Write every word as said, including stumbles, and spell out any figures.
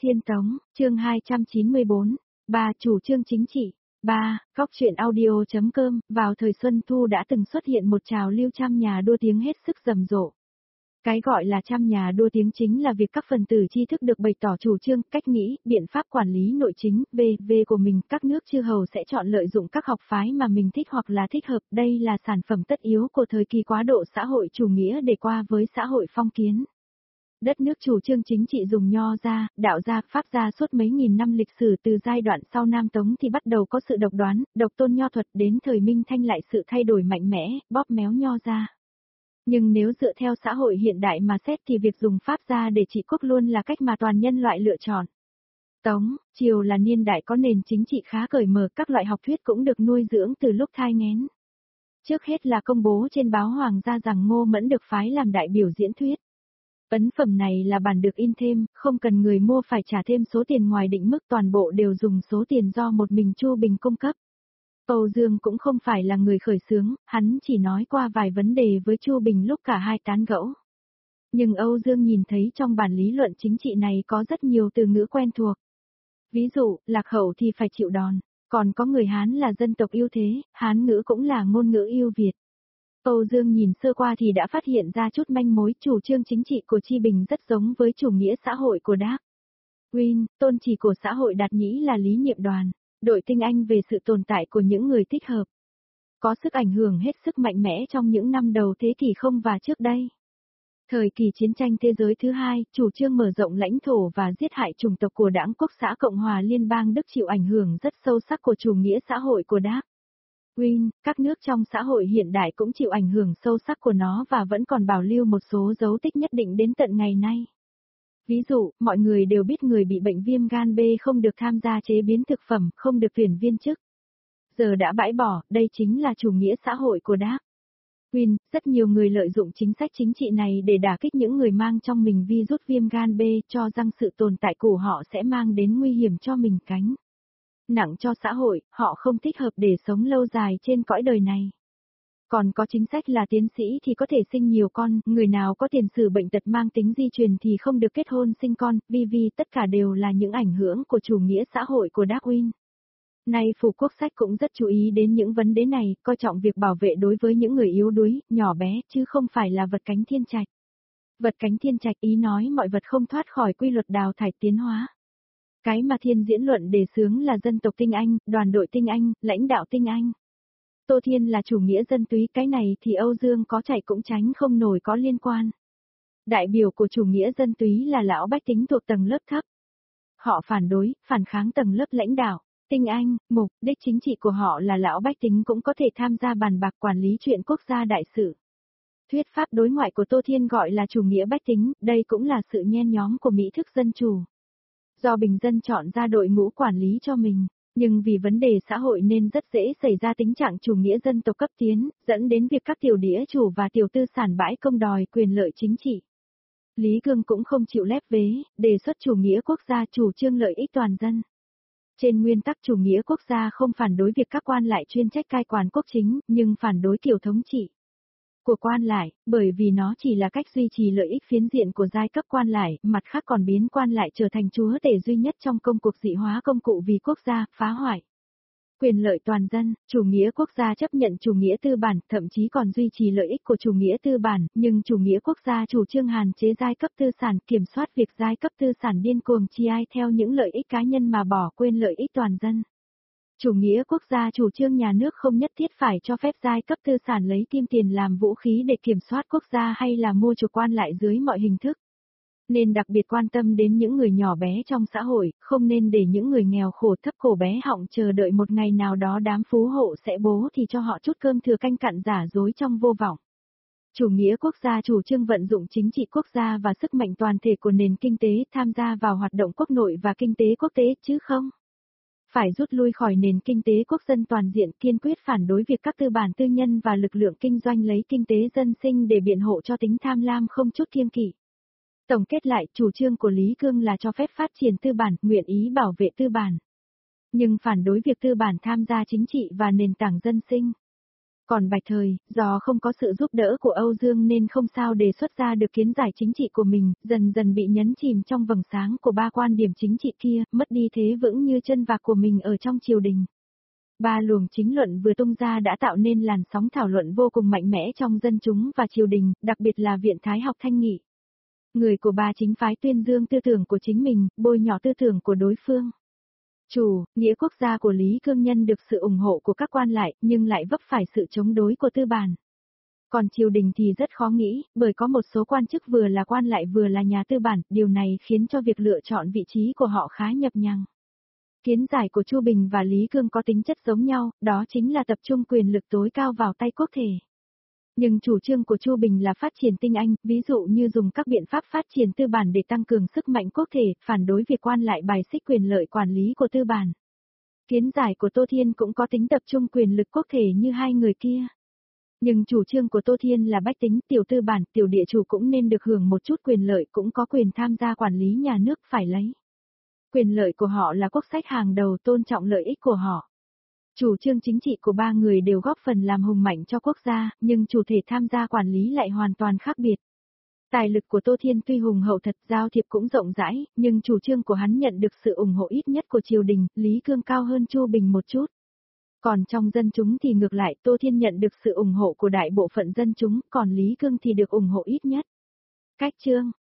Tiên Tống, chương hai trăm chín mươi bốn, ba chủ trương chính trị. ba. Góc truyện audio.com, vào thời Xuân Thu đã từng xuất hiện một trào lưu trăm nhà đua tiếng hết sức rầm rộ. Cái gọi là trăm nhà đua tiếng chính là việc các phần tử tri thức được bày tỏ chủ trương, cách nghĩ, biện pháp quản lý nội chính, vân vân của mình. Các nước chư hầu sẽ chọn lợi dụng các học phái mà mình thích hoặc là thích hợp. Đây là sản phẩm tất yếu của thời kỳ quá độ xã hội chủ nghĩa để qua với xã hội phong kiến. Đất nước chủ trương chính trị dùng nho gia, đạo gia, pháp gia suốt mấy nghìn năm lịch sử. Từ giai đoạn sau Nam Tống thì bắt đầu có sự độc đoán, độc tôn nho thuật, đến thời Minh Thanh lại sự thay đổi mạnh mẽ, bóp méo nho gia. Nhưng nếu dựa theo xã hội hiện đại mà xét thì việc dùng pháp gia để trị quốc luôn là cách mà toàn nhân loại lựa chọn. Tống, Triều là niên đại có nền chính trị khá cởi mở, các loại học thuyết cũng được nuôi dưỡng từ lúc thai nghén. Trước hết là công bố trên báo Hoàng gia rằng Ngô Mẫn được phái làm đại biểu diễn thuyết. Ấn phẩm này là bản được in thêm, không cần người mua phải trả thêm số tiền ngoài định mức, toàn bộ đều dùng số tiền do một mình Chu Bình cung cấp. Âu Dương cũng không phải là người khởi xướng, hắn chỉ nói qua vài vấn đề với Chu Bình lúc cả hai tán gẫu. Nhưng Âu Dương nhìn thấy trong bản lý luận chính trị này có rất nhiều từ ngữ quen thuộc. Ví dụ, lạc hậu thì phải chịu đòn, còn có người Hán là dân tộc ưu thế, Hán ngữ cũng là ngôn ngữ ưu Việt. Âu Dương nhìn sơ qua thì đã phát hiện ra chút manh mối. Chủ trương chính trị của Chi Bình rất giống với chủ nghĩa xã hội của Darwin. Tôn chỉ của xã hội đạt nhĩ là lý nhiệm đoàn, đội tinh anh về sự tồn tại của những người thích hợp, có sức ảnh hưởng hết sức mạnh mẽ trong những năm đầu thế kỷ không và trước đây. Thời kỳ chiến tranh thế giới thứ hai, chủ trương mở rộng lãnh thổ và giết hại chủng tộc của Đảng Quốc xã Cộng hòa Liên bang Đức chịu ảnh hưởng rất sâu sắc của chủ nghĩa xã hội của Darwin. Các nước trong xã hội hiện đại cũng chịu ảnh hưởng sâu sắc của nó và vẫn còn bảo lưu một số dấu tích nhất định đến tận ngày nay. Ví dụ, mọi người đều biết người bị bệnh viêm gan B không được tham gia chế biến thực phẩm, không được tuyển viên chức. Giờ đã bãi bỏ, đây chính là chủ nghĩa xã hội của Darwin. Rất nhiều người lợi dụng chính sách chính trị này để đả kích những người mang trong mình virus viêm gan B, cho rằng sự tồn tại của họ sẽ mang đến nguy hiểm cho mình cánh nặng cho xã hội, họ không thích hợp để sống lâu dài trên cõi đời này. Còn có chính sách là tiến sĩ thì có thể sinh nhiều con, người nào có tiền sử bệnh tật mang tính di truyền thì không được kết hôn sinh con, vân vân tất cả đều là những ảnh hưởng của chủ nghĩa xã hội của Darwin. Nay Phủ Quốc Sách cũng rất chú ý đến những vấn đề này, coi trọng việc bảo vệ đối với những người yếu đuối, nhỏ bé, chứ không phải là vật cánh thiên trạch. Vật cánh thiên trạch ý nói mọi vật không thoát khỏi quy luật đào thải tiến hóa. Cái mà Thiên diễn luận đề xướng là dân tộc tinh anh, đoàn đội tinh anh, lãnh đạo tinh anh. Tô Thiên là chủ nghĩa dân túy, cái này thì Âu Dương có chạy cũng tránh không nổi có liên quan. Đại biểu của chủ nghĩa dân túy là lão bách tính thuộc tầng lớp thấp. Họ phản đối, phản kháng tầng lớp lãnh đạo, tinh anh, mục đích chính trị của họ là lão bách tính cũng có thể tham gia bàn bạc quản lý chuyện quốc gia đại sự. Thuyết pháp đối ngoại của Tô Thiên gọi là chủ nghĩa bách tính, đây cũng là sự nhen nhóm của Mỹ thức dân chủ. Do bình dân chọn ra đội ngũ quản lý cho mình, nhưng vì vấn đề xã hội nên rất dễ xảy ra tình trạng chủ nghĩa dân tộc cấp tiến, dẫn đến việc các tiểu đĩa chủ và tiểu tư sản bãi công đòi quyền lợi chính trị. Lý Cương cũng không chịu lép vế, đề xuất chủ nghĩa quốc gia chủ trương lợi ích toàn dân. Trên nguyên tắc chủ nghĩa quốc gia không phản đối việc các quan lại chuyên trách cai quản quốc chính, nhưng phản đối kiểu thống trị của quan lại, bởi vì nó chỉ là cách duy trì lợi ích phiến diện của giai cấp quan lại, mặt khác còn biến quan lại trở thành chúa tể duy nhất trong công cuộc dị hóa công cụ vì quốc gia, phá hoại quyền lợi toàn dân. Chủ nghĩa quốc gia chấp nhận chủ nghĩa tư bản, thậm chí còn duy trì lợi ích của chủ nghĩa tư bản, nhưng chủ nghĩa quốc gia chủ trương hạn chế giai cấp tư sản, kiểm soát việc giai cấp tư sản điên cuồng chi ai theo những lợi ích cá nhân mà bỏ quên lợi ích toàn dân. Chủ nghĩa quốc gia chủ trương nhà nước không nhất thiết phải cho phép giai cấp tư sản lấy kim tiền làm vũ khí để kiểm soát quốc gia hay là mua chuộc quan lại dưới mọi hình thức. Nên đặc biệt quan tâm đến những người nhỏ bé trong xã hội, không nên để những người nghèo khổ thấp cổ bé họng chờ đợi một ngày nào đó đám phú hộ sẽ bố thì cho họ chút cơm thừa canh cặn giả dối trong vô vọng. Chủ nghĩa quốc gia chủ trương vận dụng chính trị quốc gia và sức mạnh toàn thể của nền kinh tế tham gia vào hoạt động quốc nội và kinh tế quốc tế, chứ không phải rút lui khỏi nền kinh tế quốc dân toàn diện, kiên quyết phản đối việc các tư bản tư nhân và lực lượng kinh doanh lấy kinh tế dân sinh để biện hộ cho tính tham lam không chút kiêng kỵ. Tổng kết lại, chủ trương của Lý Cương là cho phép phát triển tư bản, nguyện ý bảo vệ tư bản, nhưng phản đối việc tư bản tham gia chính trị và nền tảng dân sinh. Còn Bạch Thời, do không có sự giúp đỡ của Âu Dương nên không sao đề xuất ra được kiến giải chính trị của mình, dần dần bị nhấn chìm trong vầng sáng của ba quan điểm chính trị kia, mất đi thế vững như chân vạc của mình ở trong triều đình. Ba luồng chính luận vừa tung ra đã tạo nên làn sóng thảo luận vô cùng mạnh mẽ trong dân chúng và triều đình, đặc biệt là viện Thái học Thanh Nghị. Người của ba chính phái tuyên dương tư tưởng của chính mình, bôi nhọ tư tưởng của đối phương. Chủ, nghĩa quốc gia của Lý Cương Nhân được sự ủng hộ của các quan lại, nhưng lại vấp phải sự chống đối của tư bản. Còn triều đình thì rất khó nghĩ, bởi có một số quan chức vừa là quan lại vừa là nhà tư bản, điều này khiến cho việc lựa chọn vị trí của họ khá nhập nhằng. Kiến giải của Chu Bình và Lý Cương có tính chất giống nhau, đó chính là tập trung quyền lực tối cao vào tay quốc thể. Nhưng chủ trương của Chu Bình là phát triển tinh anh, ví dụ như dùng các biện pháp phát triển tư bản để tăng cường sức mạnh quốc thể, phản đối việc quan lại bài xích quyền lợi quản lý của tư bản. Kiến giải của Tô Thiên cũng có tính tập trung quyền lực quốc thể như hai người kia. Nhưng chủ trương của Tô Thiên là bách tính, tiểu tư bản, tiểu địa chủ cũng nên được hưởng một chút quyền lợi, cũng có quyền tham gia quản lý nhà nước phải lấy. Quyền lợi của họ là quốc sách hàng đầu, tôn trọng lợi ích của họ. Chủ trương chính trị của ba người đều góp phần làm hùng mạnh cho quốc gia, nhưng chủ thể tham gia quản lý lại hoàn toàn khác biệt. Tài lực của Tô Thiên tuy hùng hậu thật, giao thiệp cũng rộng rãi, nhưng chủ trương của hắn nhận được sự ủng hộ ít nhất của triều đình, Lý Cương cao hơn Chu Bình một chút. Còn trong dân chúng thì ngược lại, Tô Thiên nhận được sự ủng hộ của đại bộ phận dân chúng, còn Lý Cương thì được ủng hộ ít nhất. Cách chương